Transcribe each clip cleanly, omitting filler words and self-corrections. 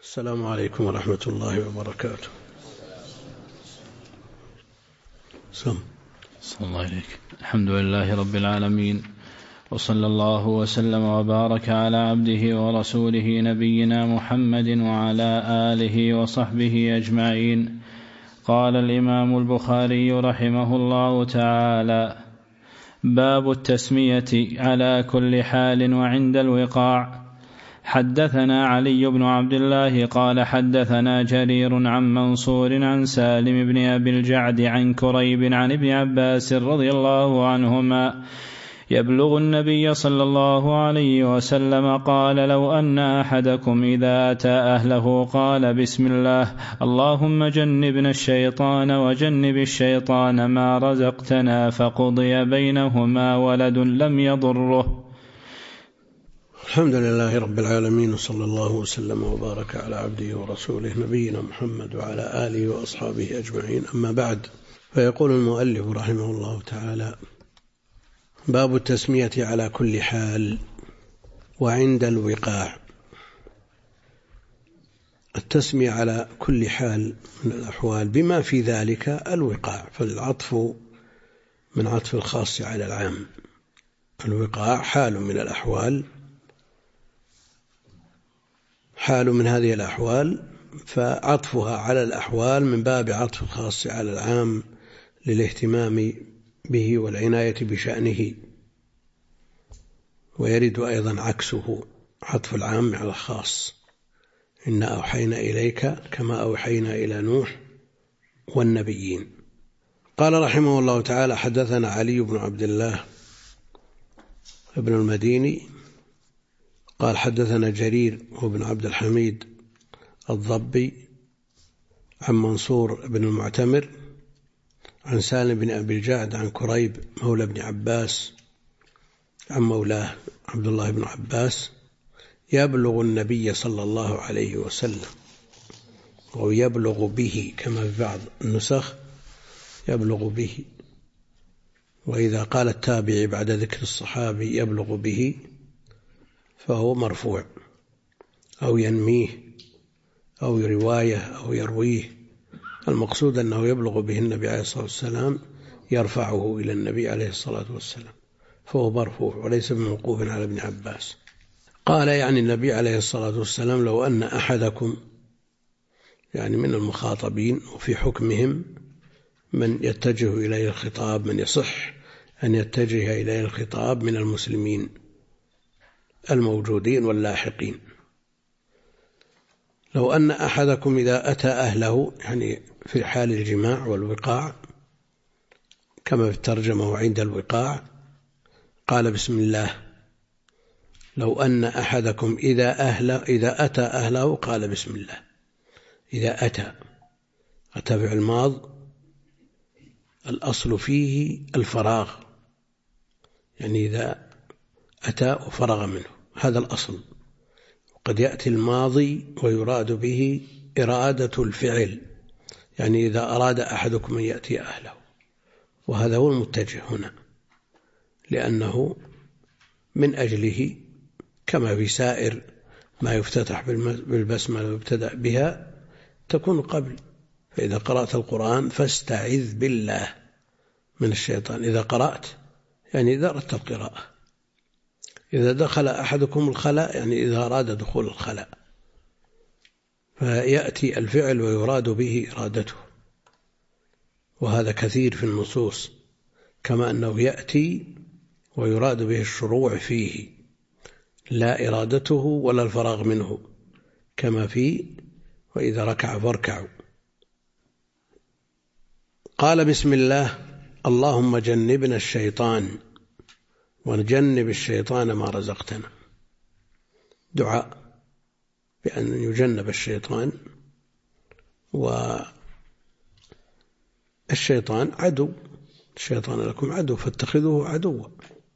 السلام عليكم ورحمة الله وبركاته. صلى الله عليك. الحمد لله رب العالمين، وصلى الله وسلم وبارك على عبده ورسوله نبينا محمد وعلى آله وصحبه أجمعين. قال الإمام البخاري رحمه الله تعالى: باب التسمية على كل حال وعند الوقاع. حدثنا علي بن عبد الله قال حدثنا جرير عن منصور عن سالم بن أبي الجعد عن كريب عن ابن عباس رضي الله عنهما يبلغ النبي صلى الله عليه وسلم قال: لو أن أحدكم إذا أتى أهله قال: بسم الله اللهم جنبنا الشيطان وجنب الشيطان ما رزقتنا، فقضي بينهما ولد لم يضره. الحمد لله رب العالمين، وصلى الله وسلم وبارك على عبده ورسوله نبينا محمد وعلى آله وأصحابه أجمعين. أما بعد، فيقول المؤلف رحمه الله تعالى: باب التسمية على كل حال وعند الوقاع. التسمية على كل حال من الأحوال بما في ذلك الوقاع، فالعطف من عطف الخاص على العام. الوقاع حال من الأحوال، حال من هذه الأحوال، فعطفها على الأحوال من باب عطف الخاص على العام للاهتمام به والعناية بشأنه. ويرد أيضا عكسه، عطف العام على الخاص: إنا أوحينا إليك كما أوحينا إلى نوح والنبيين. قال رحمه الله تعالى: حدثنا علي بن عبد الله ابن المديني قال حدثنا جرير وابن عبد الحميد الضبي عن منصور بن المعتمر عن سالم بن أبي الجعد عن كريب مولى بن عباس عن مولاه عبد الله بن عباس يبلغ النبي صلى الله عليه وسلم، ويبلغ به كما في بعض النسخ يبلغ به. وإذا قال التابعي بعد ذكر الصحابي يبلغ به فهو مرفوع، أو ينميه، أو رواية، أو يرويه. المقصود أنه يبلغ به النبي عليه الصلاة والسلام، يرفعه إلى النبي عليه الصلاة والسلام، فهو مرفوع وليس بموقوف على ابن عباس. قال يعني النبي عليه الصلاة والسلام: لو أن أحدكم، يعني من المخاطبين وفي حكمهم من يتجه إليه الخطاب، من يصح أن يتجه إليه الخطاب من المسلمين الموجودين واللاحقين. لو أن أحدكم إذا أتى أهله، يعني في حال الجماع والوقاع كما في الترجمة وعند الوقاع، قال: بسم الله. لو أن أحدكم إذا أتى أهله قال: بسم الله. إذا أتى فعل ماض، الأصل فيه الفراغ، يعني إذا أتى وفرغ منه، هذا الأصل. وقد يأتي الماضي ويراد به إرادة الفعل، يعني إذا أراد أحدكم أن يأتي أهله، وهذا هو المتجه هنا، لأنه من أجله كما في سائر ما يفتتح بالبسملة ويبتدأ بها تكون قبل. فإذا قرأت القرآن فاستعذ بالله من الشيطان. إذا قرأت يعني إذا أردت القراءة. إذا دخل أحدكم الخلاء يعني إذا أراد دخول الخلاء، فيأتي الفعل ويراد به إرادته، وهذا كثير في النصوص، كما أنه يأتي ويراد به الشروع فيه لا إرادته ولا الفراغ منه، كما في وإذا ركع فاركعوا. قال: بسم الله اللهم جنبنا الشيطان ونجنب الشيطان ما رزقتنا. دعاء بأن يجنب الشيطان، والشيطان عدو، الشيطان لكم عدو فاتخذوه عدوا.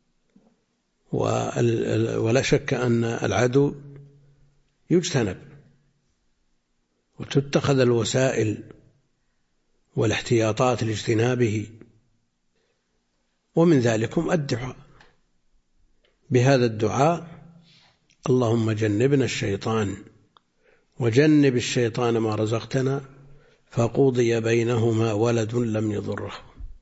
ولا شك أن العدو يجتنب وتتخذ الوسائل والاحتياطات لاجتنابه، ومن ذلكم الدعاء بهذا الدعاء: اللهم جنبنا الشيطان وجنب الشيطان ما رزقتنا فقضي بينهما ولد لم يضره.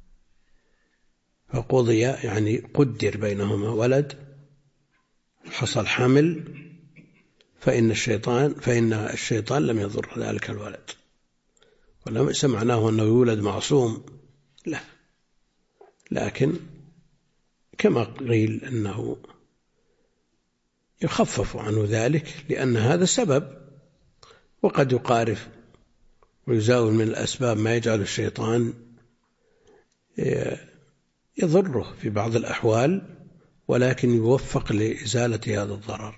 فقضي يعني قدر بينهما ولد، حصل حمل، فإن الشيطان لم يضر ذلك الولد. وليس معناه أنه يولد معصوم، لا، لكن كما قيل أنه يخفف عنه ذلك لأن هذا سبب، وقد يقارف ويزاول من الأسباب ما يجعل الشيطان يضره في بعض الأحوال، ولكن يوفق لإزالة هذا الضرر.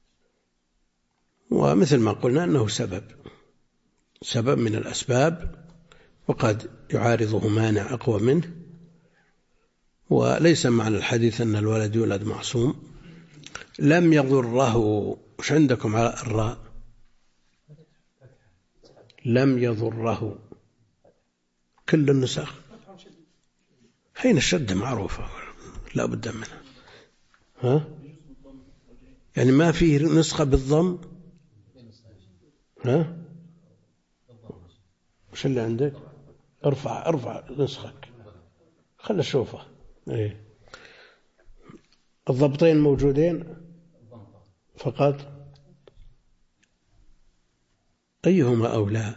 ومثل ما قلنا أنه سبب من الأسباب، وقد يعارضه مانع أقوى منه. وليس معنى الحديث أن الولد يولد معصوم. لم يضره، وش عندكم على الراء؟ لم يضره كل النسخ. حين الشدة معروفة لا بد منها. ها؟ يعني ما فيه نسخة بالضم؟ ها؟ وش اللي عندك؟ ارفع نسخك، خل أشوفه. ايه، الضبطين موجودين فقط. أيهما أولى؟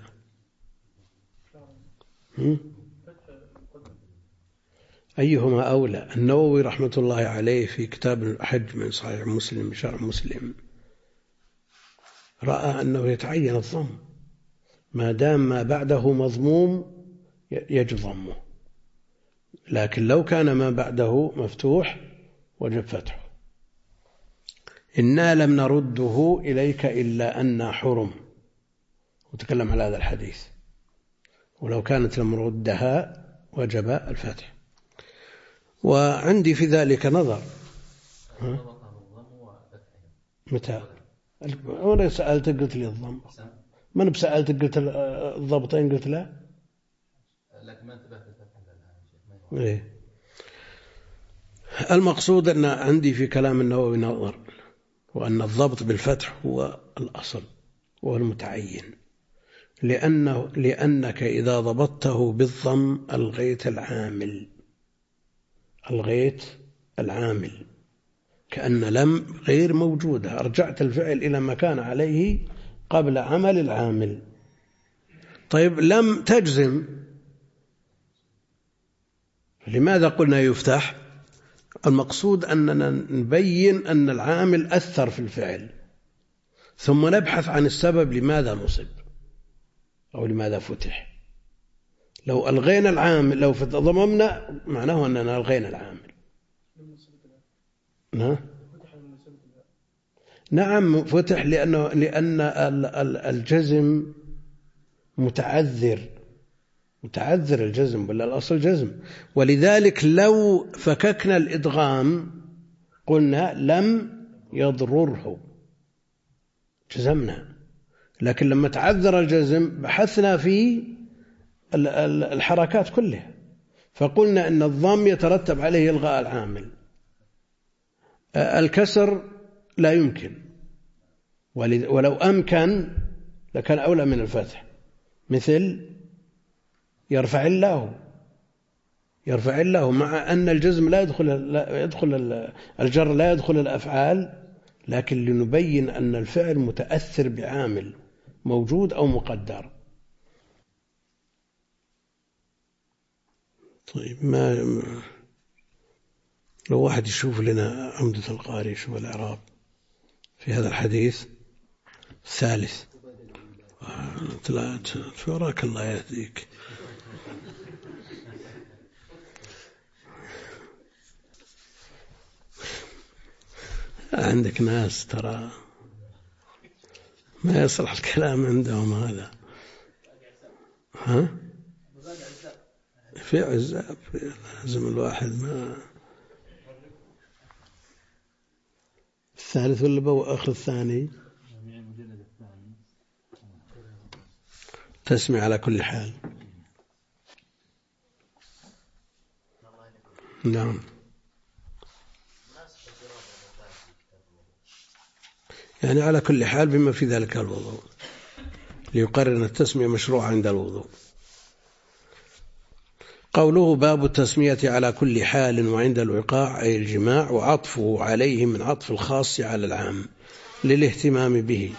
أيهما أولى؟ النووي رحمة الله عليه في كتاب الحج من صحيح مسلم بشرح مسلم رأى أنه يتعين الضم ما دام ما بعده مضموم يجب ضمه، لكن لو كان ما بعده مفتوح وجب فتحه. إنا لم نرده إليك إلا أن حرم، وتكلم على هذا الحديث، ولو كانت لم ردها وجب الفتح. وعندي في ذلك نظر. متى؟ أنا سألتك قلت لي الضم، من بسألتك قلت الضبطين قلت لا. لكن ما انتبهت للفتح. إيه. المقصود أن عندي في كلام النووي نظر، وأن الضبط بالفتح هو الأصل والمتعين، لأنك إذا ضبطته بالضم ألغيت العامل، كأن لم غير موجودة، أرجعت الفعل إلى ما كان عليه قبل عمل العامل. طيب لم تجزم، لماذا قلنا يفتح؟ المقصود أننا نبين أن العامل أثر في الفعل، ثم نبحث عن السبب لماذا نصب أو لماذا فتح. لو ألغينا العامل، لو ضممنا، معناه أننا ألغينا العامل. نعم فتح، لأن الجزم متعذر الجزم، ولا الأصل جزم. ولذلك لو فككنا الإدغام قلنا لم يضرره، جزمنا. لكن لما تعذر الجزم بحثنا في الحركات كلها، فقلنا أن الضم يترتب عليه إلغاء العامل. الكسر لا يمكن، ولو أمكن لكان أولى من الفتح، مثل يرفع الله، مع أن الجزم لا يدخل الجر لا يدخل الأفعال، لكن لنبين أن الفعل متأثر بعامل موجود أو مقدر. طيب، لو واحد يشوف لنا عمدة القاري شوف الإعراب في هذا الحديث الثالث. وراك الله يهديك. عندك ناس ترى ما يصلح الكلام عندهم هذا. في عزاب، لازم الواحد ما الثالث ولا آخر الثاني تسمع على كل حال. نعم، يعني على كل حال بما في ذلك الوضوء. ليقرر أن التسمية مشروعة عند الوضوء. قوله باب التسمية على كل حال وعند الوقاع أي الجماع، وعطفه عليه من عطف الخاص على العام للاهتمام به،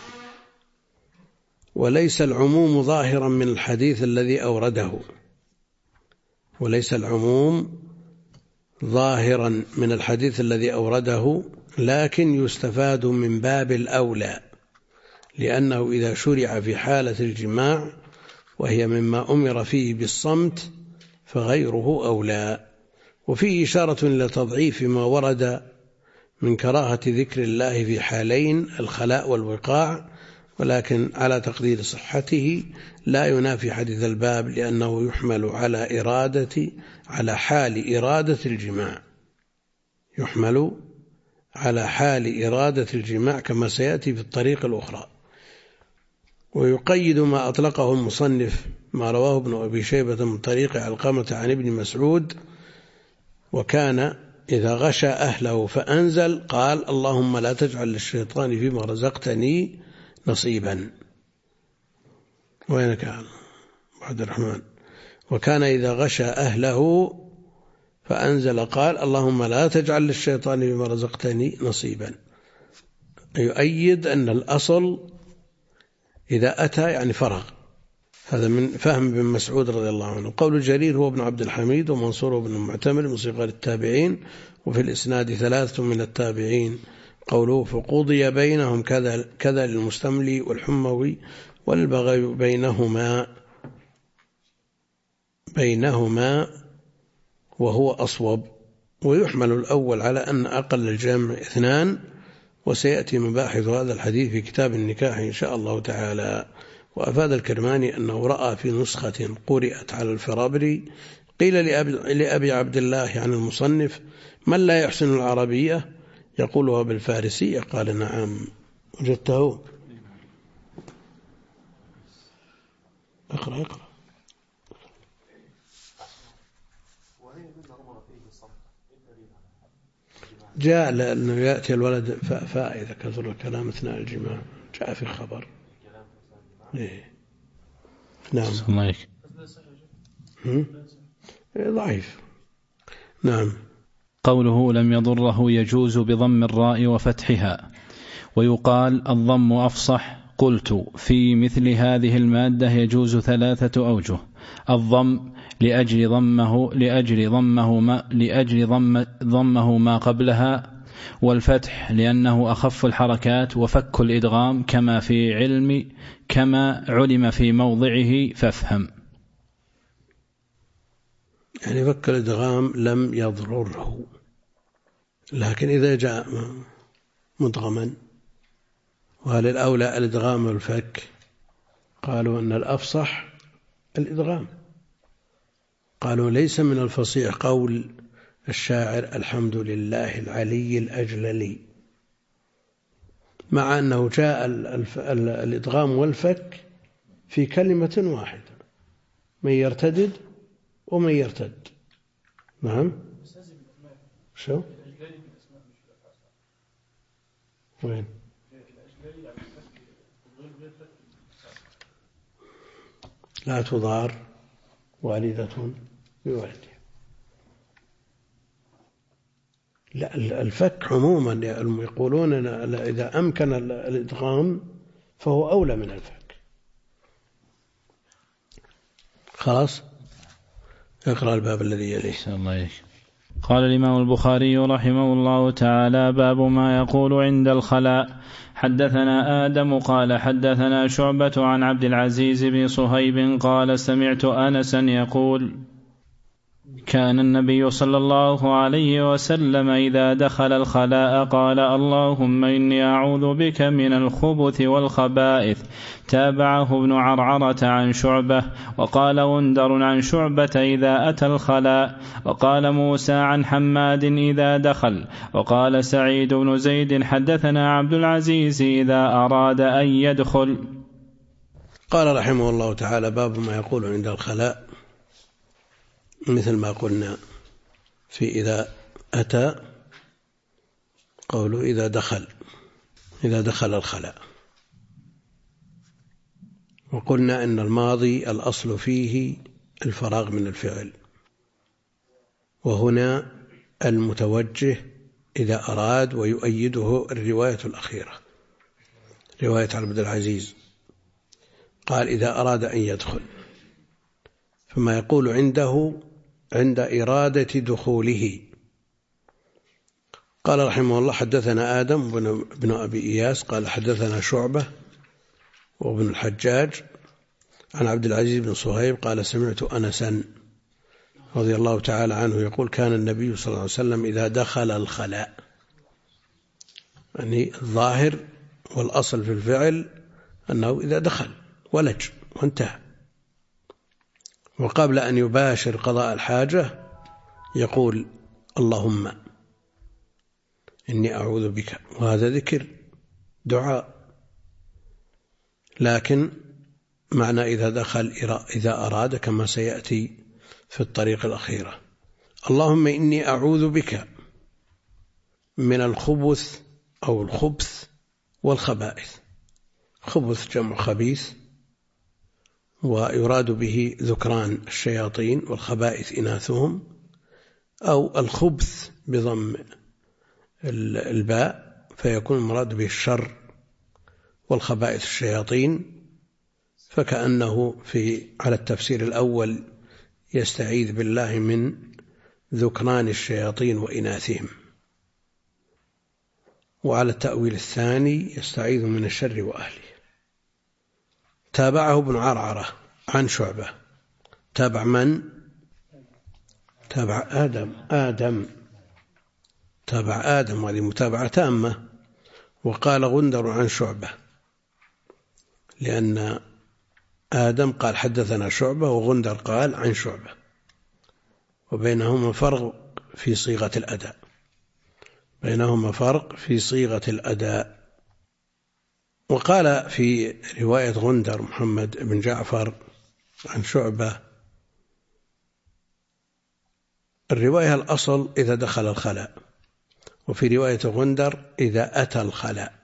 وليس العموم ظاهرا من الحديث الذي أورده، وليس العموم ظاهرا من الحديث الذي أورده، لكن يستفاد من باب الأولى، لأنه إذا شرع في حالة الجماع وهي مما أمر فيه بالصمت فغيره أولى. وفيه إشارة إلى تضعيف ما ورد من كراهة ذكر الله في حالين الخلاء والوقاع، ولكن على تقدير صحته لا ينافي حديث الباب، لأنه يحمل على حال إرادة الجماع، يحمل على حال إرادة الجماع كما سيأتي في الطريق الأخرى. ويقيد ما أطلقه المصنف ما رواه ابن أبي شيبة من طريق علقمة عن ابن مسعود: وكان إذا غشى أهله فأنزل قال اللهم لا تجعل للشيطان فيما رزقتني نصيبا. وينك عبد الرحمن؟ وكان إذا غشى أهله فأنزل قال اللهم لا تجعل للشيطان فيما رزقتني نصيبا. يؤيد أن الأصل إذا أتى يعني فرغ. هذا من فهم ابن مسعود رضي الله عنه. قول جرير هو ابن عبد الحميد ومنصور بن المعتمر من صغار التابعين، وفي الإسناد 3 من التابعين. قوله فقضي بينهم كذا للمستملي والحموي والبغي بينهما وهو أصوب. ويحمل الأول على أن أقل الجمع 2، وسيأتي مباحث هذا الحديث في كتاب النكاح إن شاء الله تعالى. وأفاد الكرماني أنه رأى في نسخة قرأت على الفرابري قيل لأبي عبد الله عن المصنف من لا يحسن العربية يقولها بالفارسية؟ قال نعم. وجدته؟ اقرأ. جاء لأنه يأتي الولد فائدة كثر الكلام أثناء الجماع، جاء في خبر. إيه. نعم. ضعيف. نعم. قوله لم يضره يجوز بضم الراء وفتحها، ويقال الضم أفصح. قلت في مثل هذه المادة يجوز 3 أوجه: الضم لأجل ضمه ما قبلها، والفتح لأنه أخف الحركات، وفك الإدغام كما علم في موضعه فافهم. يعني فك الإدغام لم يضرره، لكن إذا جاء مدغما، وهل الأولى الإدغام والفك؟ قالوا أن الأفصح الإدغام. قالوا ليس من الفصيح قول الشاعر الحمد لله العلي الأجللي، مع أنه جاء الإدغام والفك في كلمة واحدة، من يرتدد ومن يرتد. نعم. شو؟ وين؟ لا تضار والدة بولدها. لا، الفك عموما يقولون إذا أمكن الإدغام فهو أولى من الفك. خلاص، اقرأ الباب الذي يليه. قال الإمام البخاري رحمه الله تعالى: باب ما يقول عند الخلاء. حدثنا آدم قال حدثنا شعبة عن عبد العزيز بن صهيب قال سمعت أنسا يقول: كان النبي صلى الله عليه وسلم إذا دخل الخلاء قال: اللهم إني أعوذ بك من الخبث والخبائث. تابعه ابن عرعرة عن شعبة. وقال غندر عن شعبة إذا أتى الخلاء. وقال موسى عن حماد إذا دخل. وقال سعيد بن زيد حدثنا عبد العزيز إذا أراد أن يدخل. قال رحمه الله تعالى: باب ما يقول عند الخلاء، مثل ما قلنا في إذا أتى، قوله إذا دخل الخلاء. وقلنا أن الماضي الأصل فيه الفراغ من الفعل، وهنا المتوجه إذا أراد، ويؤيده الرواية الأخيرة رواية عبد العزيز، قال إذا أراد أن يدخل، فما يقول عنده عند إرادة دخوله. قال رحمه الله حدثنا آدم بن أبي إياس قال حدثنا شعبة وابن الحجاج عن عبد العزيز بن صهيب قال سمعت أنسا رضي الله تعالى عنه يقول كان النبي صلى الله عليه وسلم إذا دخل الخلاء، يعني الظاهر والأصل في الفعل أنه إذا دخل ولج وانتهى، وقبل أن يباشر قضاء الحاجة يقول اللهم إني أعوذ بك، وهذا ذكر دعاء، لكن معنى إذا دخل إذا أراد كما سيأتي في الطريق الأخيرة. اللهم إني أعوذ بك من الخبث أو الخبث والخبائث. خبث جمع خبيث، ويراد به ذكران الشياطين، والخبائث إناثهم، أو الخبث بضم الباء فيكون المراد به الشر، والخبائث الشياطين، فكأنه على التفسير الأول يستعيذ بالله من ذكران الشياطين وإناثهم، وعلى التأويل الثاني يستعيذ من الشر وأهله. تابعه ابن عرعرة عن شعبة. تابع من؟ تابع آدم، وهذه متابعة تامة. وقال غندر عن شعبة، لأن آدم قال حدثنا شعبة، وغندر قال عن شعبة، وبينهما فرق في صيغة الأداء. وقال في رواية غندر محمد بن جعفر عن شعبة الرواية الأصل إذا دخل الخلاء، وفي رواية غندر إذا أتى الخلاء،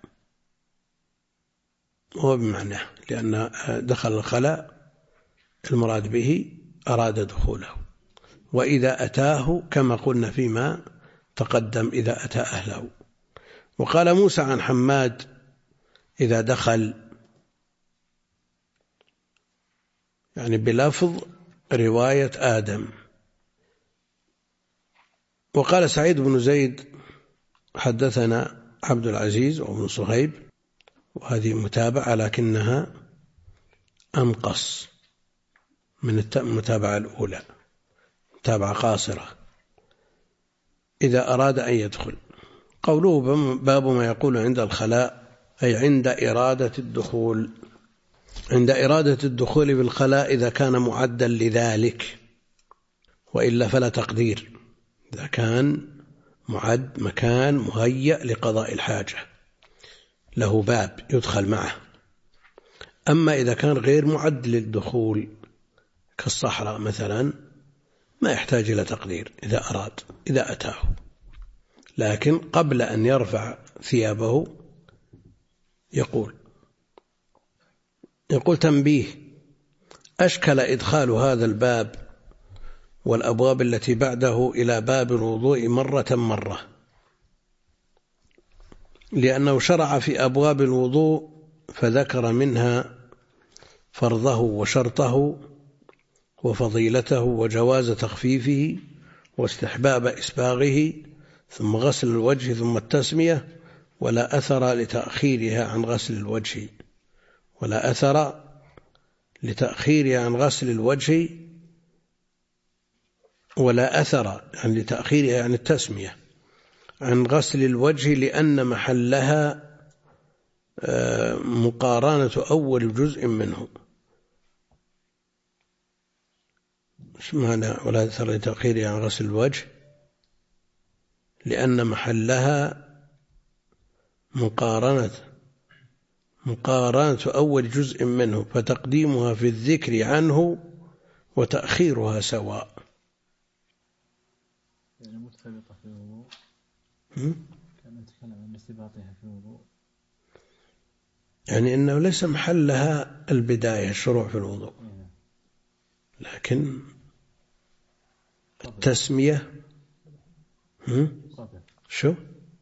هو بمعنى لأن دخل الخلاء المراد به أراد دخوله، وإذا أتاه كما قلنا فيما تقدم إذا أتى أهله. وقال موسى عن حماد إذا دخل، يعني بلفظ رواية آدم. وقال سعيد بن زيد حدثنا عبد العزيز وابن صهيب، وهذه متابعة لكنها أنقص من المتابعة الأولى، متابعة قاصرة. إذا أراد أن يدخل، قوله باب ما يقول عند الخلاء أي عند إرادة الدخول. عند إرادة الدخول بالخلاء إذا كان معدا لذلك، وإلا فلا تقدير. إذا كان معد مكان مهيأ لقضاء الحاجة له باب يدخل معه. أما إذا كان غير معد للدخول كالصحراء مثلا ما يحتاج إلى تقدير إذا أراد إذا أتاه، لكن قبل أن يرفع ثيابه يقول تنبيه: أشكل إدخال هذا الباب والأبواب التي بعده إلى باب الوضوء مرة، لأنه شرع في أبواب الوضوء فذكر منها فرضه وشرطه وفضيلته وجواز تخفيفه واستحباب إسباغه، ثم غسل الوجه ثم التسمية، ولا أثر لتأخيرها عن غسل الوجه، ولا أثر لتأخيرها عن غسل الوجه، ولا أثر يعني لتأخيرها عن التسمية عن غسل الوجه، لأن محلها مقارنة أول جزء منه. ايش معنى ولا أثر لتأخيرها عن غسل الوجه؟ لأن محلها مقارنة أول جزء منه، فتقديمها في الذكر عنه وتأخيرها سواء. يعني متفرقة في الوضوء، كما نتكلم عن استباطها في الوضوء. يعني إنه ليس محلها البداية الشروع في الوضوء، لكن التسمية شو؟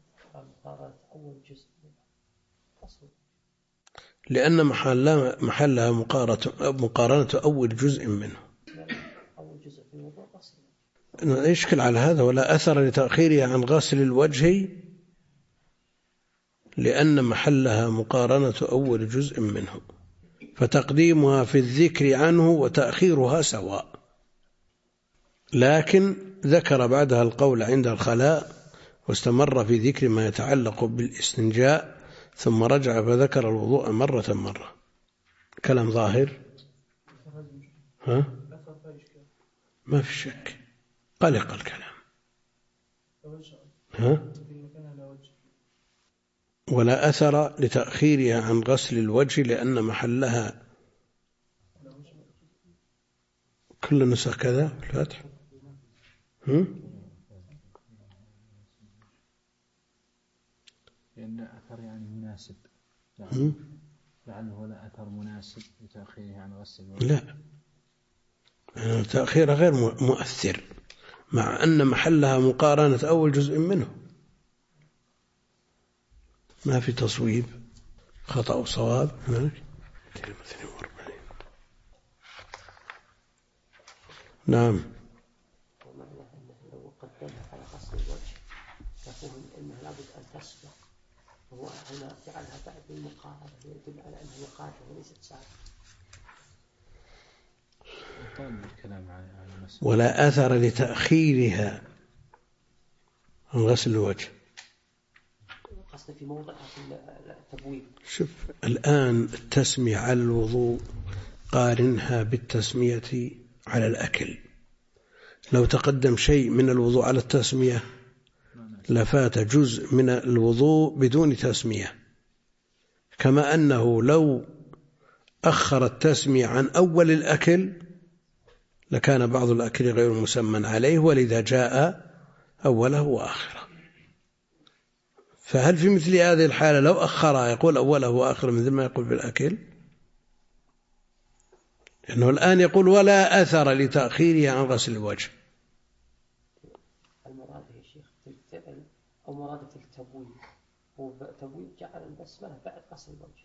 لأن محلها مقارنة أول جزء منه. يشكل على هذا. ولا أثر لتأخيرها عن غسل الوجه لأن محلها مقارنة أول جزء منه، فتقديمها في الذكر عنه وتأخيرها سواء. لكن ذكر بعدها القول عند الخلاء، واستمر في ذكر ما يتعلق بالاستنجاء، ثم رجع فذكر الوضوء مرة. كلام ظاهر، ما في شك، قلق الكلام. ولا أثر لتأخيرها عن غسل الوجه لأن محلها، كل نسخ كذا في الفتح. لأن أثر يعني مناسب، لعله لا أثر مناسب لتأخيره عن غسل الوجه. لا، تأخير غير مؤثر، مع أن محلها مقارنة أول جزء منه. ما في تصويب، خطأ وصواب هناك. نعم. لو قدمها على غسل الوجه يفهم أنها لابد أن تصبح، وهو هنا جعلها بعد المقارنة، يدل على أنها مقارنة وليست سابقة. ولا أثر لتأخيرها عن غسل الوجه. قصد في موضعها في التبويب. شوف الآن التسمية على الوضوء قارنها بالتسمية على الأكل. لو تقدم شيء من الوضوء على التسمية لفات جزء من الوضوء بدون تسمية، كما أنه لو أخر التسمية عن أول الأكل لكان بعض الأكل غير مسمى عليه، ولذا جاء أوله وآخره. فهل في مثل هذه الحالة لو أخرها يقول أوله وآخره مثل ما يقول بالأكل؟ لأنه الآن يقول ولا أثر لتأخيرها عن غسل الوجه. المراد يا شيخ الفعل أو مراد التبويب، هو تبويب جعل البسملة بعد غسل الوجه،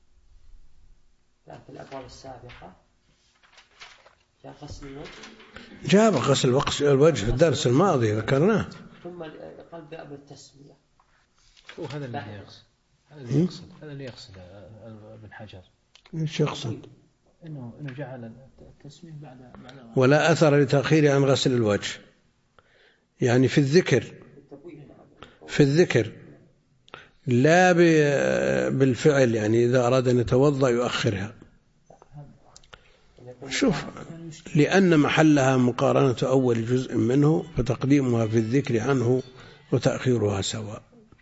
لكن الأبواب السابقة جاء غسل الوجه، جاء غسل الوجه في الدرس الماضي ذكرناه، ثم قال بأب التسمية. وهذا اللي هذا اللي يقصد ابن حجر. ايش يقصد؟ انه جعل التسمية بعد ولا أثر لتأخير عن غسل الوجه، يعني في الذكر لا بالفعل، يعني إذا أراد أن يتوضأ يؤخرها. شوف، لأن محلها مقارنة أول جزء منه، فتقديمها في الذكر عنه وتأخيرها سواء،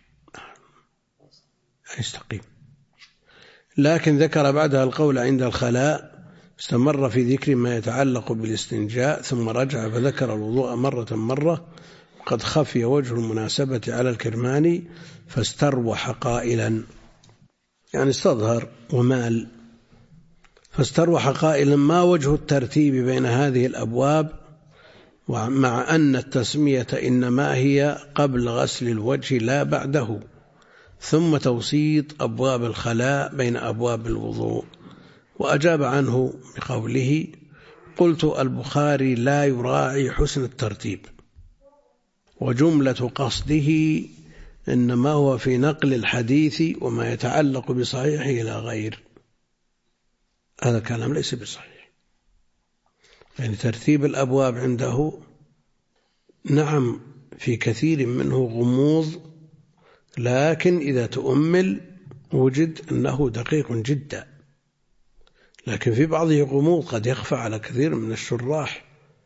يستقيم. لكن ذكر بعدها القول عند الخلاء، استمر في ذكر ما يتعلق بالاستنجاء، ثم رجع فذكر الوضوء مرة، وقد خفي وجه المناسبة على الكرماني فاستروح قائلا، يعني استظهر ومال، فاستروح قائلا ما وجه الترتيب بين هذه الأبواب، ومع أن التسمية إنما هي قبل غسل الوجه لا بعده، ثم توسيط أبواب الخلاء بين أبواب الوضوء. وأجاب عنه بقوله: قلت البخاري لا يراعي حسن الترتيب، وجملة قصده إنما هو في نقل الحديث وما يتعلق بصحيحه إلى غير. هذا الكلام ليس بصحيح، يعني ترتيب الأبواب عنده نعم في كثير منه غموض، لكن إذا تؤمل وجد أنه دقيق جدا، لكن في بعضه غموض قد يخفى على كثير من الشراح.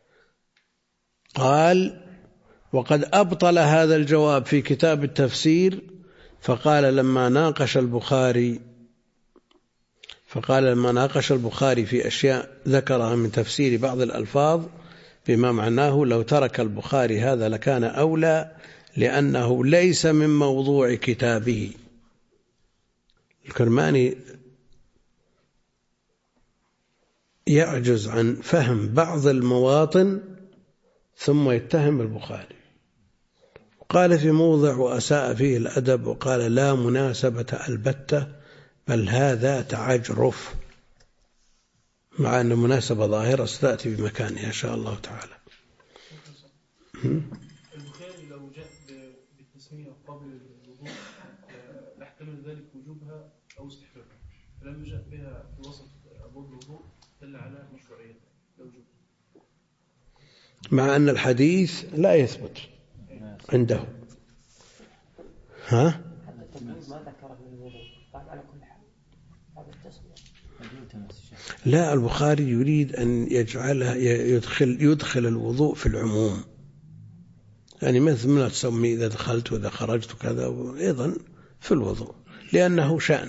قال: وقد أبطل هذا الجواب في كتاب التفسير، فقال لما ناقش البخاري في أشياء ذكرها من تفسير بعض الألفاظ بما معناه لو ترك البخاري هذا لكان أولى، لأنه ليس من موضوع كتابه. الكرماني يعجز عن فهم بعض المواطن ثم يتهم البخاري. قال في موضع وأساء فيه الأدب وقال لا مناسبة البتة بل هذا تعجرف، مع أن المناسبة ظاهرة ستأتي بمكانها إن شاء الله تعالى. البخاري لو جاء بالتسمية قبل الوضوء يحتمل ذلك وجوبها أو استحبابها، فلما جاء بها في وسط أبواب الوضوء دل على مشروعيتها وجوبها، مع أن الحديث لا يثبت عنده. ها؟ ما ذكر من الوضوء قال على كل حال هذا التسمية. لا، البخاري يريد أن يجعلها يدخل الوضوء في العموم، يعني مثل ما تسمي إذا دخلت وإذا خرجت وكذا، أيضا في الوضوء، لأنه شأن،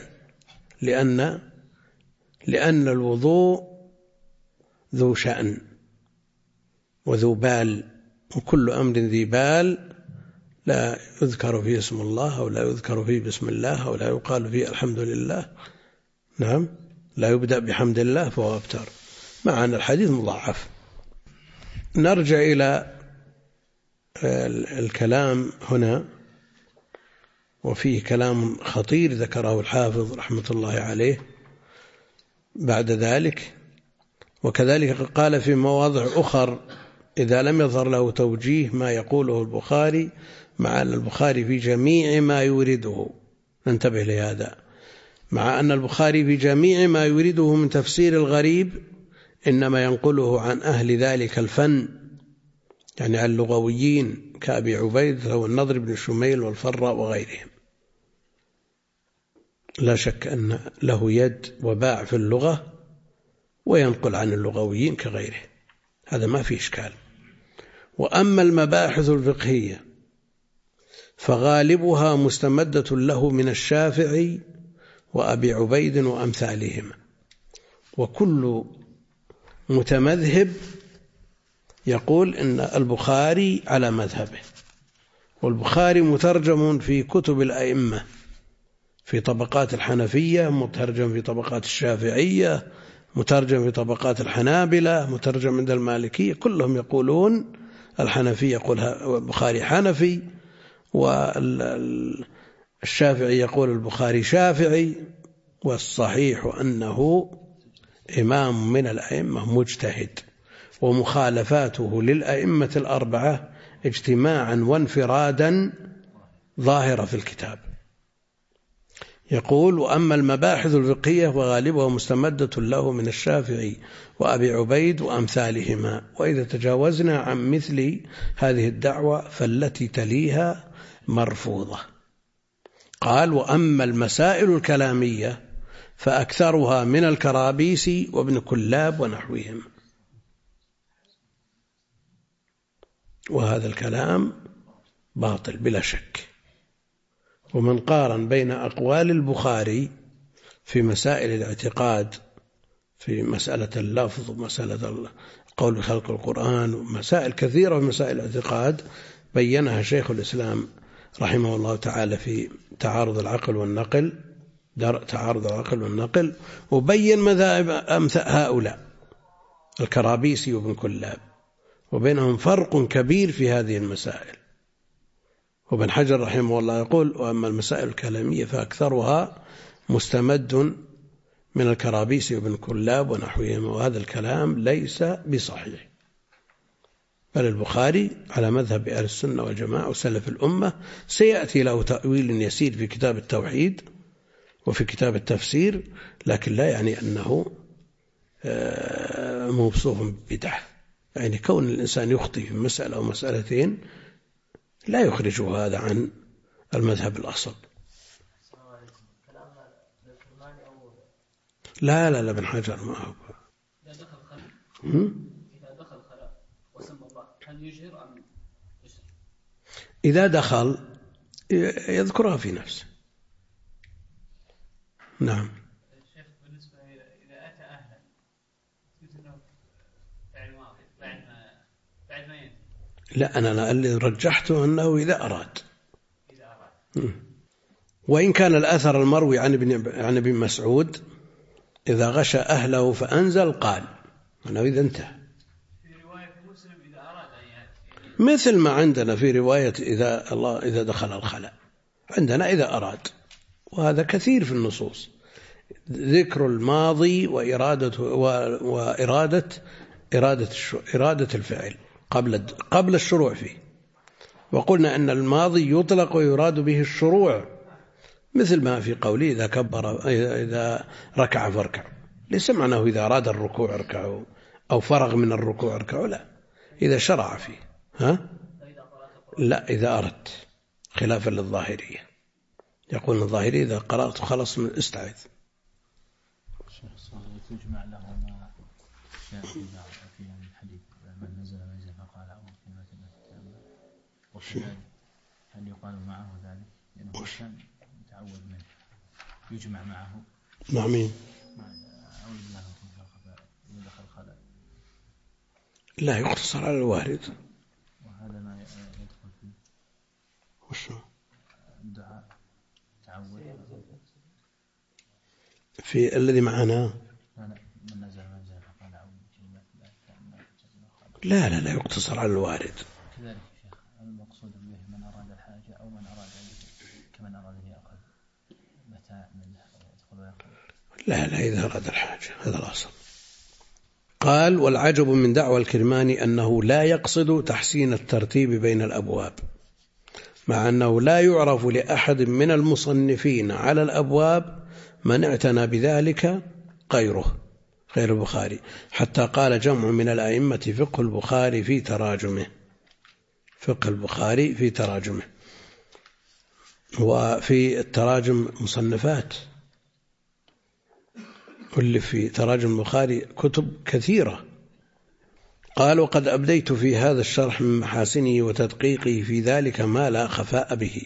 لأن الوضوء ذو شأن وذو بال، وكل أمر ذي بال لا يذكر فيه اسم الله أو لا يذكر فيه بسم الله أو لا يقال فيه الحمد لله، نعم، لا يبدأ بحمد الله فهو أبتر، مع أن الحديث مضاعف. نرجع إلى الكلام هنا، وفيه كلام خطير ذكره الحافظ رحمة الله عليه بعد ذلك. وكذلك قال في مواضع أخر إذا لم يظهر له توجيه ما يقوله البخاري، مع أن البخاري في جميع ما يورده، ننتبه لهذا، مع أن البخاري في جميع ما يورده من تفسير الغريب إنما ينقله عن أهل ذلك الفن، يعني عن اللغويين كأبي عبيد والنضر بن شميل والفراء وغيرهم. لا شك أن له يد وباع في اللغة وينقل عن اللغويين كغيره، هذا ما فيه إشكال. وأما المباحث الفقهية فغالبها مستمدة له من الشافعي وأبي عبيد وأمثالهما، وكل متمذهب يقول إن البخاري على مذهبه، والبخاري مترجم في كتب الأئمة، في طبقات الحنفية، مترجم في طبقات الشافعية، مترجم في طبقات الحنابلة، مترجم عند المالكية، كلهم يقولون الحنفية يقول البخاري حنفي، والشافعي يقول البخاري شافعي، والصحيح أنه إمام من الأئمة مجتهد، ومخالفاته للأئمة الأربعة اجتماعا وانفرادا ظاهرة في الكتاب. يقول وأما المباحث الفقهية وغالبها مستمدة له من الشافعي وأبي عبيد وأمثالهما، وإذا تجاوزنا عن مثل هذه الدعوة فالتي تليها مرفوضة. قال وأما المسائل الكلامية فأكثرها من الكرابيسي وابن كلاب ونحوهم. وهذا الكلام باطل بلا شك. ومن قارن بين أقوال البخاري في مسائل الاعتقاد، في مسألة اللفظ ومسألة قول بخلق القرآن ومسائل كثيرة من مسائل الاعتقاد بينها شيخ الإسلام رحمه الله تعالى في تعارض العقل والنقل، وبين مذاهب أمثال هؤلاء الكرابيسي وابن كلاب، وبينهم فرق كبير في هذه المسائل. وابن حجر رحمه الله يقول وأما المسائل الكلامية فأكثرها مستمد من الكرابيسي وابن كلاب ونحوهم، وهذا الكلام ليس بصحيح، بل البخاري على مذهب أهل السنة والجماعة وسلف الأمة. سيأتي له تأويل يسير في كتاب التوحيد وفي كتاب التفسير، لكن لا يعني أنه موصوف بدعة، يعني كون الإنسان يخطئ في مسألة أو مسألتين لا يخرجه هذا عن المذهب الأصل. لا ابن حجر ما هو. إذا دخل خلاء وسمى الله هل يجهر أم يسر؟ إذا دخل يذكرها في نفسه. نعم. الشيخ بالنسبة إذا أتى أهلا يجب فعل ماضي بعد ما ينتهي. لا، أنا اللي رجحته أنه إذا أراد. وإن كان الأثر المروي عن ابن مسعود إذا غشى أهله فأنزل قال أنه إذا انتهى، مثل ما عندنا في رواية إذا دخل الخلاء، عندنا إذا أراد، وهذا كثير في النصوص، ذكر الماضي وإرادة الفعل قبل الشروع فيه. وقلنا أن الماضي يطلق ويراد به الشروع، مثل ما في قوله إذا كبر إذا ركع فاركع، ليس معناه إذا أراد الركوع اركعوا أو فرغ من الركوع اركعوا، لا، إذا شرع فيه. لا، إذا أردت، خلافا للظاهرية، يقول الظاهري إذا قرأت خلص من استعذ. تجمع له ما شاء في الحديث من نزل منزل فقال أو كلمة وكذلك هل يقال معه ذلك؟ لأنه كان متعود منه يجمع معه مع مين؟ أعوذ بالله من دخل خلل. لا، يقتصر على الوارد. وهذا ما يدخل فيه وشو الدعاء تعود في الذي معنا. من نزل منزل فقال أعوذ بكلمات الله. لا يقتصر على الوارد. كذلك شيخ المقصود به من أراد الحاجة أو من أراد كمن أراد أن يأخذ متاع منه يدخل ويأخذ. لا إذا أراد الحاجة، هذا الأصل. قال: والعجب من دعوى الكرماني أنه لا يقصد تحسين الترتيب بين الأبواب، مع أنه لا يعرف لأحد من المصنفين على الأبواب من اعتنى بذلك غير البخاري، حتى قال جمع من الأئمة فقه البخاري في تراجمه. وفي التراجم مصنفات، كل في تراجم البخاري كتب كثيرة. قال: وقد أبديت في هذا الشرح من محاسنه وتدقيقه في ذلك ما لا خفاء به.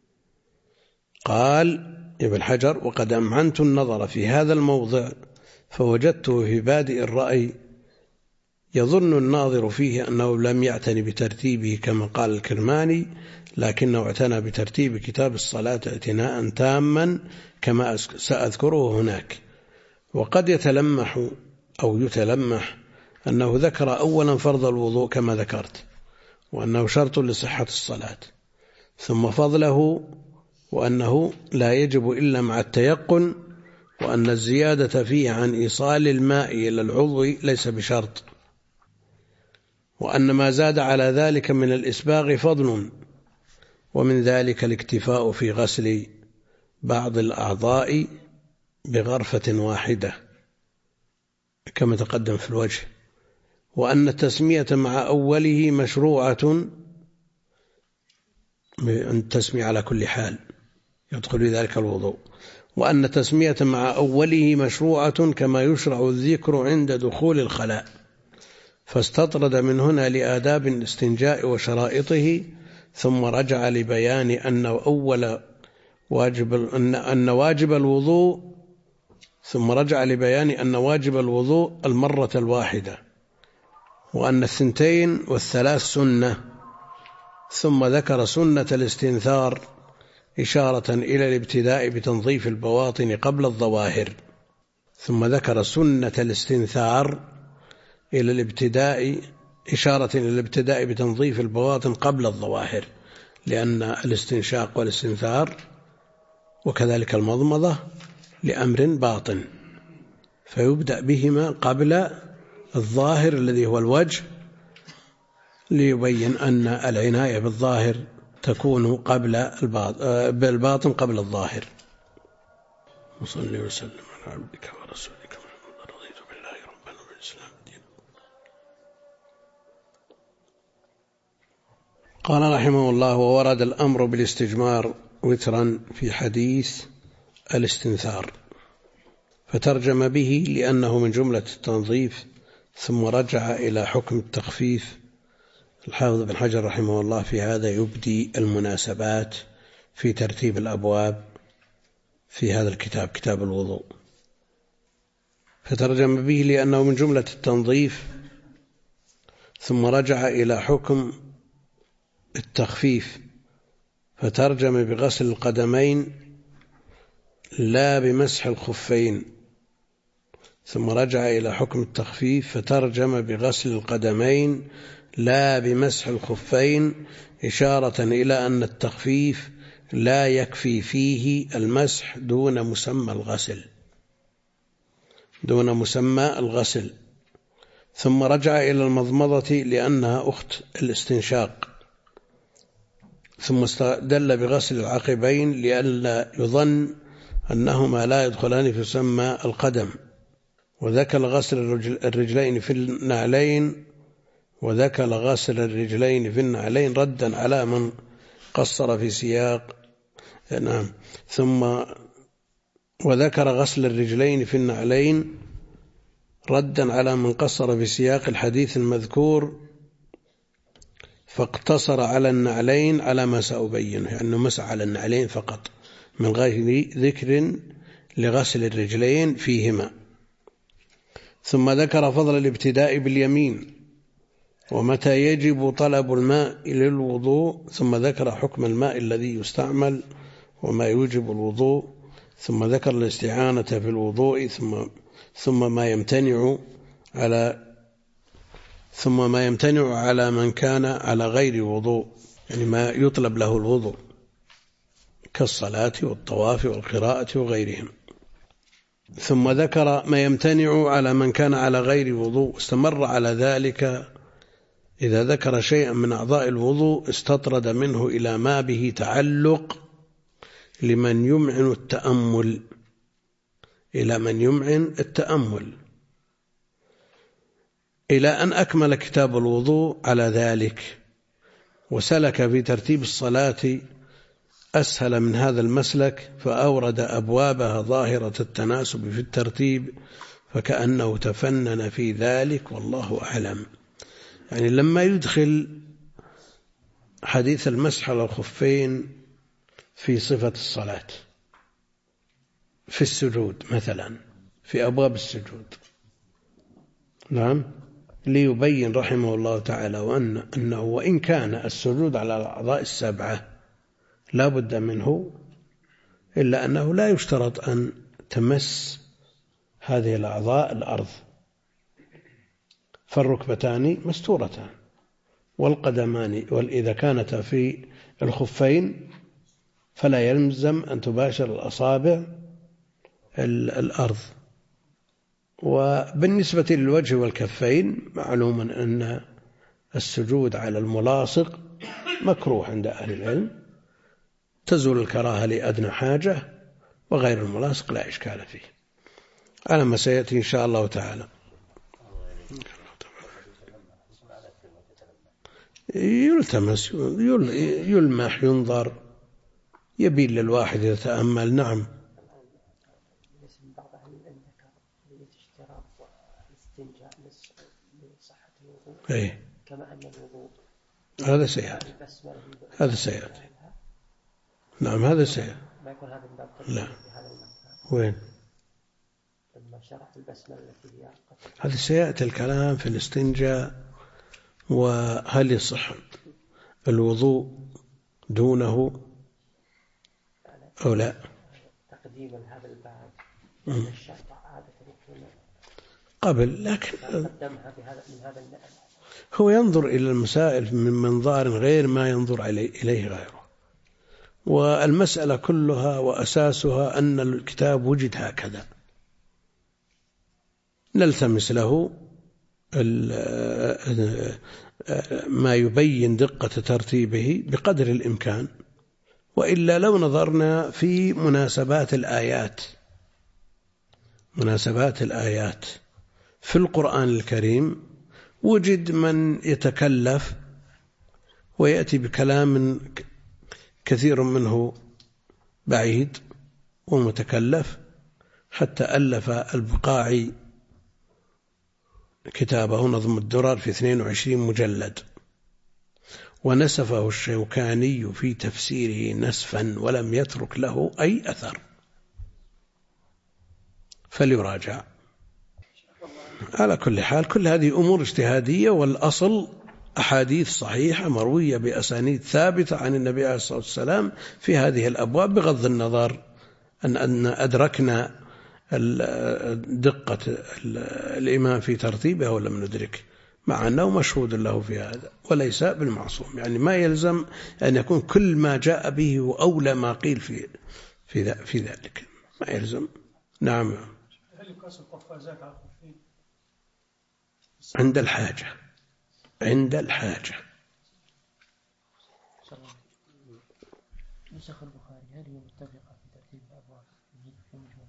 قال ابن حجر: وقد أمعنت النظر في هذا الموضع فوجدته في بادئ الرأي يظن الناظر فيه أنه لم يعتني بترتيبه كما قال الكرماني، لكنه اعتنى بترتيب كتاب الصلاة اعتناء تاما كما سأذكره هناك. وقد يتلمح أنه ذكر أولا فرض الوضوء كما ذكرت، وأنه شرط لصحة الصلاة، ثم فضله، وأنه لا يجب إلا مع التيقن، وأن الزيادة فيه عن إيصال الماء إلى العضو ليس بشرط، وأن ما زاد على ذلك من الإسباغ فضل، ومن ذلك الاكتفاء في غسل بعض الأعضاء بغرفة واحدة كما تقدم في الوجه، وأن التسمية مع أوله مشروعة، التسمية على كل حال يدخل في ذلك الوضوء، وأن التسمية مع أوله مشروعة كما يشرع الذكر عند دخول الخلاء، فاستطرد من هنا لآداب الاستنجاء وشرائطه، ثم رجع لبيان أن واجب الوضوء المرة الواحدة، وأن 2 والثلاث سنة، ثم ذكر سنة الاستنثار إشارة إلى الابتداء بتنظيف البواطن قبل الظواهر، ثم ذكر سنة الاستنثار إشارة إلى الابتداء بتنظيف البواطن قبل الظواهر، لأن الاستنشاق والاستنثار وكذلك المضمضة لأمر باطن، فيبدأ بهما قبل الظاهر الذي هو الوجه، ليبين أن العناية بالظاهر تكون بالباطن قبل الظاهر. وصلي وسلم على عبدك ورسولك محمد، رضيت بالله ربا وبالإسلام دينا. قال رحمه الله: وورد الأمر بالاستجمار وترا في حديث الاستنثار، فترجم به لأنه من جملة التنظيف، ثم رجع إلى حكم التخفيف. الحافظ بن حجر رحمه الله في هذا يبدي المناسبات في ترتيب الأبواب في هذا الكتاب، كتاب الوضوء، فترجم به لأنه من جملة التنظيف، ثم رجع إلى حكم التخفيف، فترجم بغسل القدمين لا بمسح الخفين، ثم رجع إلى حكم التخفيف فترجم بغسل القدمين لا بمسح الخفين، إشارة إلى أن التخفيف لا يكفي فيه المسح دون مسمى الغسل. ثم رجع إلى المضمضة لأنها أخت الاستنشاق، ثم استدل بغسل العقبين لئلا يظن أنهما لا يدخلان في مسمى القدم، وذكر غسل الرجلين في النعلين ردا على من قصر في سياق وذكر غسل الرجلين في النعلين ردا على من قصر في سياق الحديث المذكور، فاقتصر على النعلين على ما سأبينه، يعني مسح على النعلين فقط من غير ذكر لغسل الرجلين فيهما. ثم ذكر فضل الابتداء باليمين ومتى يجب طلب الماء للوضوء، ثم ذكر حكم الماء الذي يستعمل وما يوجب الوضوء، ثم ذكر الاستعانة في الوضوء، ثم ما يمتنع على من كان على غير وضوء، يعني ما يطلب له الوضوء كالصلاة والطواف والقراءة وغيرهم. ثم ذكر ما يمتنع على من كان على غير وضوء، استمر على ذلك. إذا ذكر شيئا من أعضاء الوضوء استطرد منه إلى ما به تعلق لمن يمعن التأمل، إلى أن أكمل كتاب الوضوء على ذلك، وسلك في ترتيب الصلاة أسهل من هذا المسلك، فأورد أبوابها ظاهرة التناسب في الترتيب، فكأنه تفنن في ذلك والله أعلم. يعني لما يدخل حديث المسح على الخفين في صفة الصلاة في السجود مثلا، في أبواب السجود، نعم، ليبين رحمه الله تعالى أنه وإن كان السجود على الأعضاء السبعة لا بد منه، إلا أنه لا يشترط أن تمس هذه الأعضاء الأرض، فالركبتان مستورتان والقدمان، وإذا كانتا في الخفين فلا يلزم أن تباشر الأصابع الأرض. وبالنسبة للوجه والكفين معلوم أن السجود على الملاصق مكروه عند أهل العلم، تزول الكراهة لأدنى حاجة، وغير الملاصق لا إشكال فيه، على ما سيأتي إن شاء الله تعالى. يلتمس، يلمح، ينظر، يبين للواحد يتأمل. نعم. بعض أهل العلم ذكر اشتراط الاستنجاء لصحة الوضوء، كما أن الوضوء هذا سيأتي. نعم هذا سيأتي. ما يكون هذا من باب لا. وين؟ لما شرح البسملة التي هي هذا سيأتي الكلام في الاستنجاء، وهل يصح الوضوء دونه أو لا. تقديم هذا الباب الشرط عادة يكون قبل، لكن قدمها من هذا النأل. هو ينظر إلى المسائل من منظار غير ما ينظر إليه غيره، والمسألة كلها وأساسها أن الكتاب وجد هكذا، نلتمس له ما يبين دقة ترتيبه بقدر الإمكان، وإلا لو نظرنا في مناسبات الآيات في القرآن الكريم وجد من يتكلف ويأتي بكلام كثير منه بعيد ومتكلف، حتى ألف البقاعي كتابه نظم الدرر في 22 مجلد، ونسفه الشوكاني في تفسيره نسفا ولم يترك له أي أثر، فليراجع. على كل حال كل هذه أمور اجتهادية، والأصل أحاديث صحيحة مروية بأسانيد ثابتة عن النبي عليه الصلاة والسلام في هذه الأبواب، بغض النظر أن أدركنا دقة الإمام في ترتيبه ولم ندرك، مع أنه مشهود له في هذا وليس بالمعصوم. يعني ما يلزم أن يكون كل ما جاء به هو أولى ما قيل في ذلك، ما يلزم. نعم. عند الحاجة، عند الحاجة. نسخ البخاري هل هي متفقة في ترتيب الأبواب في مجموع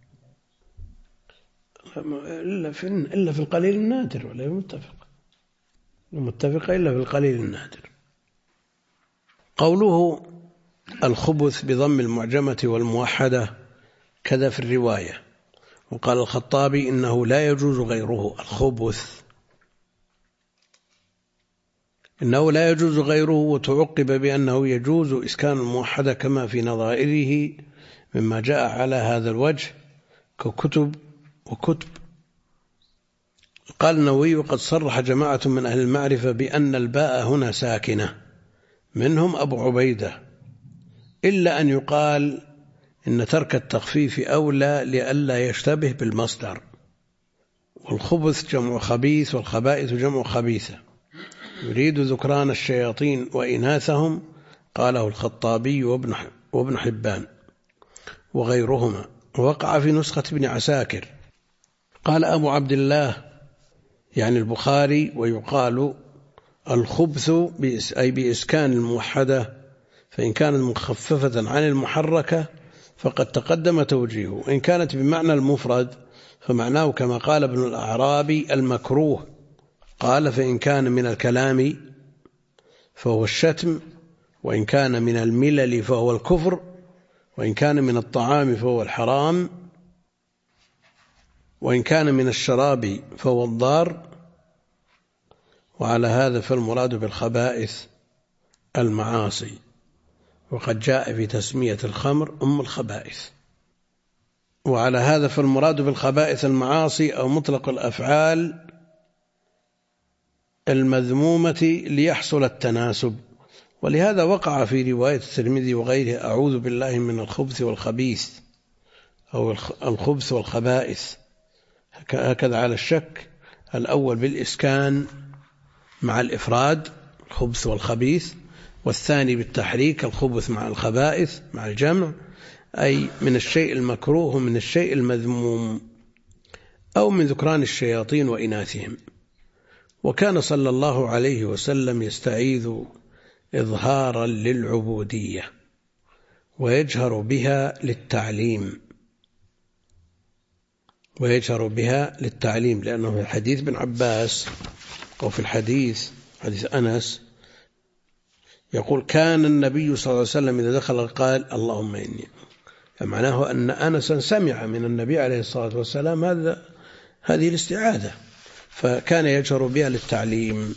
الكتاب؟ إلا في القليل النادر، ولا هي متفقة إلا في القليل النادر. قوله الخبث بضم المعجمة والموحدة كذا في الرواية. وقال الخطابي إنه لا يجوز غيره. الخبث إنه لا يجوز غيره، وتعقب بأنه يجوز إسكان الموحدة كما في نظائره مما جاء على هذا الوجه ككتب وكتب. قال النووي وقد صرح جماعة من أهل المعرفة بأن الباء هنا ساكنة، منهم أبو عبيدة، إلا أن يقال إن ترك التخفيف أولى لئلا يشتبه بالمصدر. والخبث جمع خبيث والخبائث جمع خبيثة، يريد ذكران الشياطين وإناثهم، قاله الخطابي وابن حبان وغيرهما، ووقع في نسخة ابن عساكر. قال أبو عبد الله يعني البخاري ويقال الخبث أي بإسكان الموحدة، فإن كانت مخففة عن المحركة فقد تقدم توجيهه، إن كانت بمعنى المفرد فمعناه كما قال ابن الأعرابي المكروه، قال فإن كان من الكلام فهو الشتم، وإن كان من الملل فهو الكفر، وإن كان من الطعام فهو الحرام، وإن كان من الشراب فهو الضار. وعلى هذا فالمراد بالخبائث المعاصي، وقد جاء في تسمية الخمر أم الخبائث. وعلى هذا فالمراد بالخبائث المعاصي أو مطلق الأفعال المذمومة ليحصل التناسب. ولهذا وقع في رواية الترمذي وغيره أعوذ بالله من الخبث والخبيث أو الخبث والخبائث، هكذا على الشك، الأول بالإسكان مع الإفراد الخبث والخبيث، والثاني بالتحريك الخبث مع الخبائث مع الجمع، أي من الشيء المكروه من الشيء المذموم، أو من ذكران الشياطين وإناثهم. وكان صلى الله عليه وسلم يستعيذ إظهارا للعبودية ويجهر بها للتعليم، لأنه في الحديث بن عباس أو في الحديث حديث أنس يقول كان النبي صلى الله عليه وسلم إذا دخل قال اللهم إني، فمعناه أن أنسا سمع من النبي عليه الصلاة والسلام هذه الاستعاذة، فكان يجهر بها للتعليم.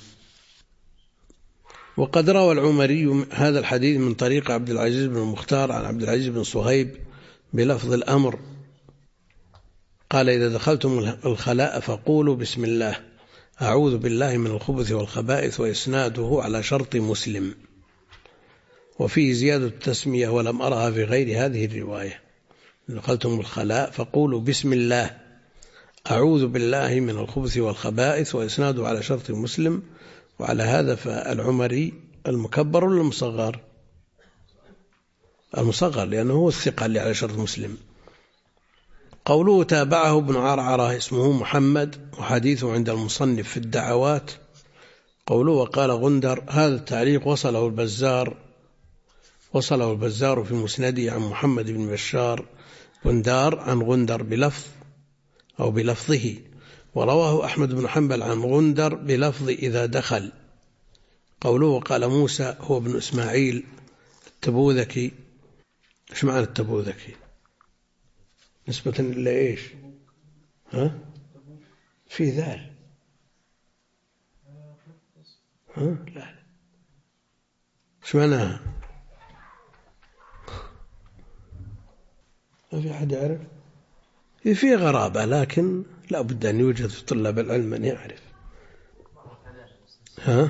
وقد روى العمري هذا الحديث من طريق عبد العزيز بن المختار عن عبد العزيز بن صهيب بلفظ الأمر، قال إذا دخلتم الخلاء فقولوا بسم الله أعوذ بالله من الخبث والخبائث، وإسناده على شرط مسلم. وفيه زيادة التسمية ولم أرها في غير هذه الرواية. دخلتم الخلاء فقولوا بسم الله أعوذ بالله من الخبث والخبائث، وإسناده على شرط مسلم. وعلى هذا فالعمري المكبر ولا المصغر؟ المصغر، لأنه هو الثقة اللي على شرط مسلم. قوله تابعه ابن عرعرة اسمه محمد، وحديثه عند المصنف في الدعوات. قوله وقال غندر، هذا التعليق وصله البزار في مسنده عن محمد بن بشار غندار عن غندر بلفظ أو بلفظه، ورواه أحمد بن حنبل عن غندر بلفظ إذا دخل. قوله وقال موسى هو ابن إسماعيل التبوذكي. إيش معنى التبوذكي؟ نسبة إلى إيش؟ ها؟ في ذال؟ ها؟ لا. إيش معناها؟ ما في أحد يعرف؟ في غرابة، لكن لا بد أن يوجد في طلاب العلم من يعرف. ها؟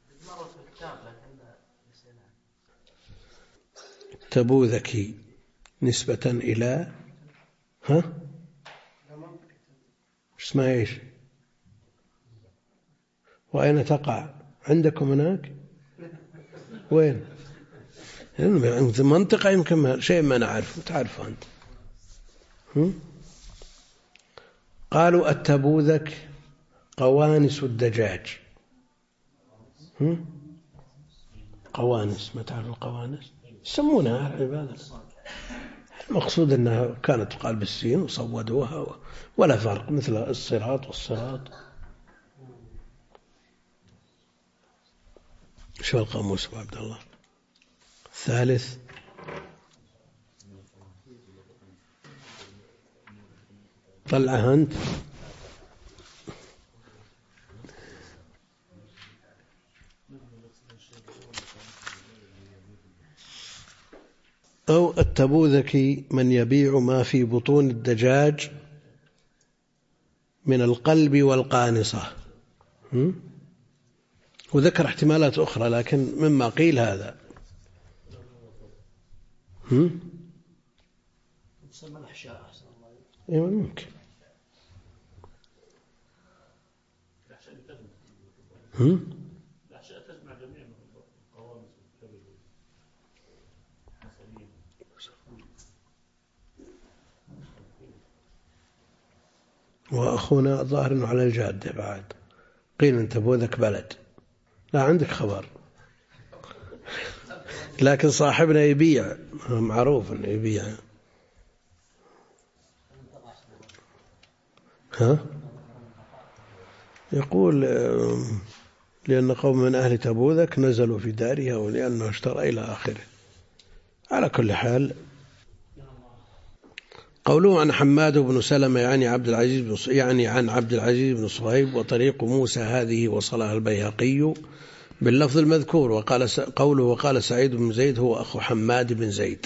تبوذكي نسبة إلى ها؟ اسمها إيش؟ وأين تقع؟ عندكم هناك؟ وين؟ منطقة يمكن شيء ما نعرفه، تعرفه أنت. قالوا التبوذك قوانس الدجاج. قوانس، ما تعرف القوانس؟ يسمونها عبادة. المقصود أنها كانت تقال بالسين وصودوها ولا فرق، مثل الصراط والصراط. شو القاموس أبو عبد الله؟ الثالث طلعها أنت. أو التبوذكي من يبيع ما في بطون الدجاج من القلب والقانصة. وذكر احتمالات أخرى لكن مما قيل هذا. يسمى الأحشاء أحسن الله. أيوة ممكن. الأحشاء تجمع جميع القوانص والكبد. وأخونا ظاهر أنه على الجادة بعد. قيل أن تبوذك بلد، لا عندك خبر، لكن صاحبنا يبيع، معروف أنه يبيع. ها؟ يقول لأن قوم من أهل تبوذك نزلوا في دارها ولأنه اشترى إلى آخره. على كل حال، قوله عن حماد بن سلمة يعني عن عبد العزيز بن صهيب وطريق موسى هذه وصلها البيهقي باللفظ المذكور. وقال سعيد بن زيد هو أخو حماد بن زيد.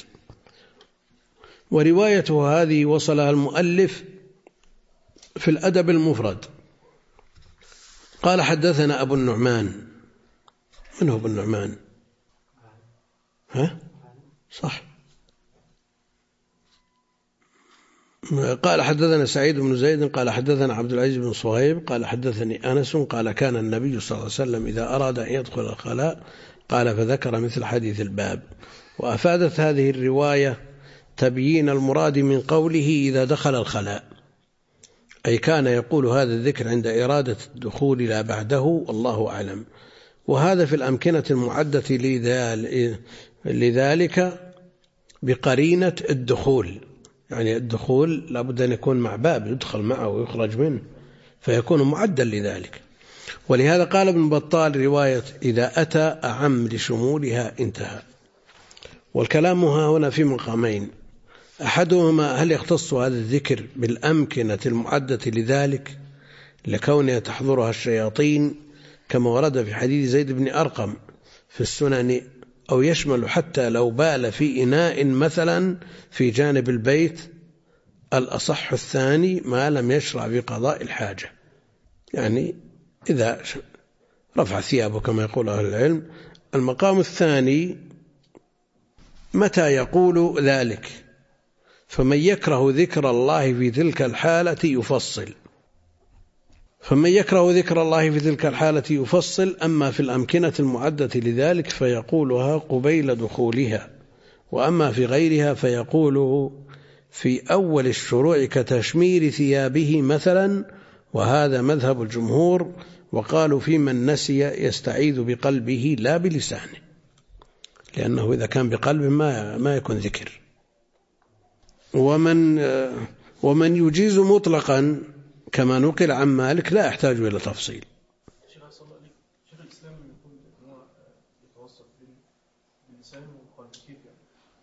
وروايته هذه وصلها المؤلف في الأدب المفرد. قال حدثنا أبو النعمان. من هو أبو النعمان؟ ها؟ صح. قال حدثنا سعيد بن زيد قال حدثنا عبد العزيز بن صهيب قال حدثني أنس قال كان النبي صلى الله عليه وسلم إذا أراد أن يدخل الخلاء قال فذكر مثل حديث الباب. وأفادت هذه الرواية تبيين المراد من قوله إذا دخل الخلاء، أي كان يقول هذا الذكر عند إرادة الدخول لا بعده، والله أعلم. وهذا في الأمكنة المعدة لذلك بقرينة الدخول، يعني الدخول لابد أن يكون مع باب يدخل معه ويخرج منه فيكون معدا لذلك. ولهذا قال ابن بطال رواية إذا أتى أعم لشمولها انتهى. والكلام هنا في مقامين: أحدهما هل يختص هذا الذكر بالأمكنة المعدة لذلك لكونها تحضرها الشياطين كما ورد في حديث زيد بن أرقم في السنن، أو يشمل حتى لو بال في إناء مثلا في جانب البيت. الأصح الثاني ما لم يشرع بقضاء الحاجة، يعني إذا رفع ثيابه كما يقول أهل العلم. المقام الثاني متى يقول ذلك، فمن يكره ذكر الله في تلك الحالة يفصل. أما في الأمكنة المعدة لذلك فيقولها قبيل دخولها، وأما في غيرها فيقوله في أول الشروع كتشمير ثيابه مثلا، وهذا مذهب الجمهور. وقالوا في من نسي يستعيذ بقلبه لا بلسانه، لأنه إذا كان بقلب ما يكون ذكر. ومن يجيز مطلقا كما نقل عن مالك لا يحتاج إلى تفصيل. شيخ الإسلام يقول أنه يتوسط باللسان والقلب، كيف يعني؟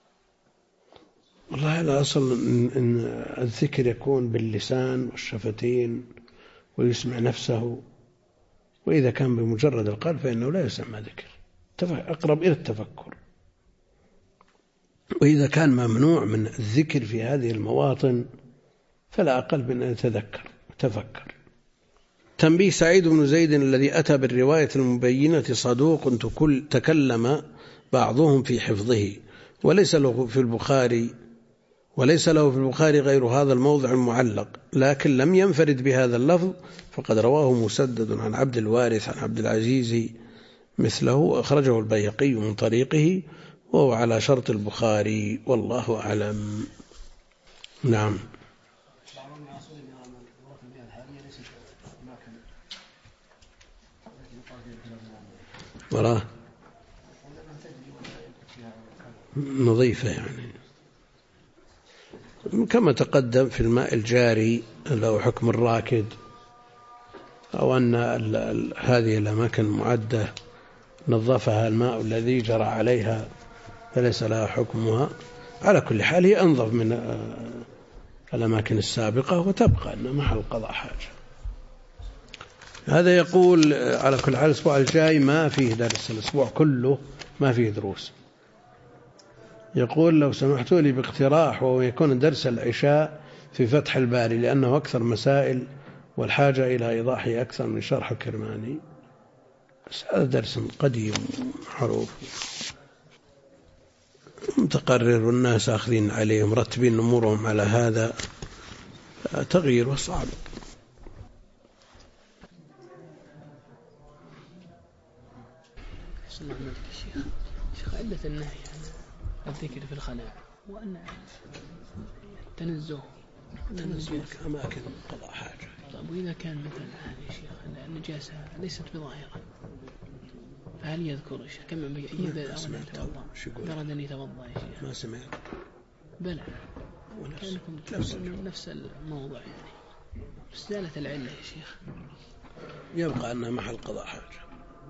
والله الأصل إن الذكر يكون باللسان والشفتين ويسمع نفسه، وإذا كان بمجرد القلب فإنه لا يسمى ذكر، أقرب إلى التفكر. وإذا كان ممنوع من الذكر في هذه المواطن فلا أقل من أن تفكر. تنبيه: سعيد بن زيد الذي أتى بالرواية المبينة صدوق تكلم بعضهم في حفظه، وليس له في البخاري وليس له في البخاري غير هذا الموضع المعلق، لكن لم ينفرد بهذا اللفظ، فقد رواه مسدد عن عبد الوارث عن عبد العزيز مثله، أخرجه البيهقي من طريقه وهو على شرط البخاري، والله أعلم. نعم. وراه نظيفة يعني كما تقدم في الماء الجاري له حكم الراكد، أو أن هذه الأماكن المعدة نظفها الماء الذي جرى عليها فليس لها حكمها. على كل حال هي أنظف من الأماكن السابقة، وتبقى أن محل قضاء حاجة. هذا يقول على كل حال الأسبوع الجاي ما فيه درس، الأسبوع كله ما فيه دروس. يقول لو سمحتوا لي باقتراح، وهو يكون درس العشاء في فتح الباري لأنه أكثر مسائل والحاجة إلى إيضاحه أكثر من شرح كرماني. بس هذا درس قديم معروف متقرر والناس أخذين عليه مرتبين أمورهم على هذا، تغيير وصعب. شيخ علة النهي عن الذكر في الخلاء وأن تنزه أماكن قضاء حاجة. طيب وإذا كان مثلا يا شيخ النجاسة ليست بظاهرة، فهل يذكر الشيخ كم إذا أراد أن يتوضأ يا شيخ؟ ما سمعت. بلى كأنكم نفس الموضوع يعني، بس زالت العلة يا شيخ. يبقى أنها محل قضاء حاجة،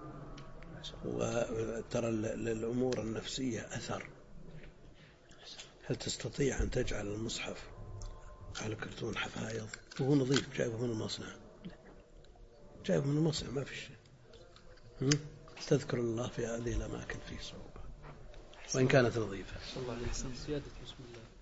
وترى للأمور النفسية أثر. هل تستطيع أن تجعل المصحف على كرتون حفايض وهو نظيف جايبه من المصنع؟ جايبه من المصنع ما في شيء. تذكر الله في هذه الأماكن فيه صعوبة وإن كانت نظيفة. الله عليه وسلم. زيادة بسم الله.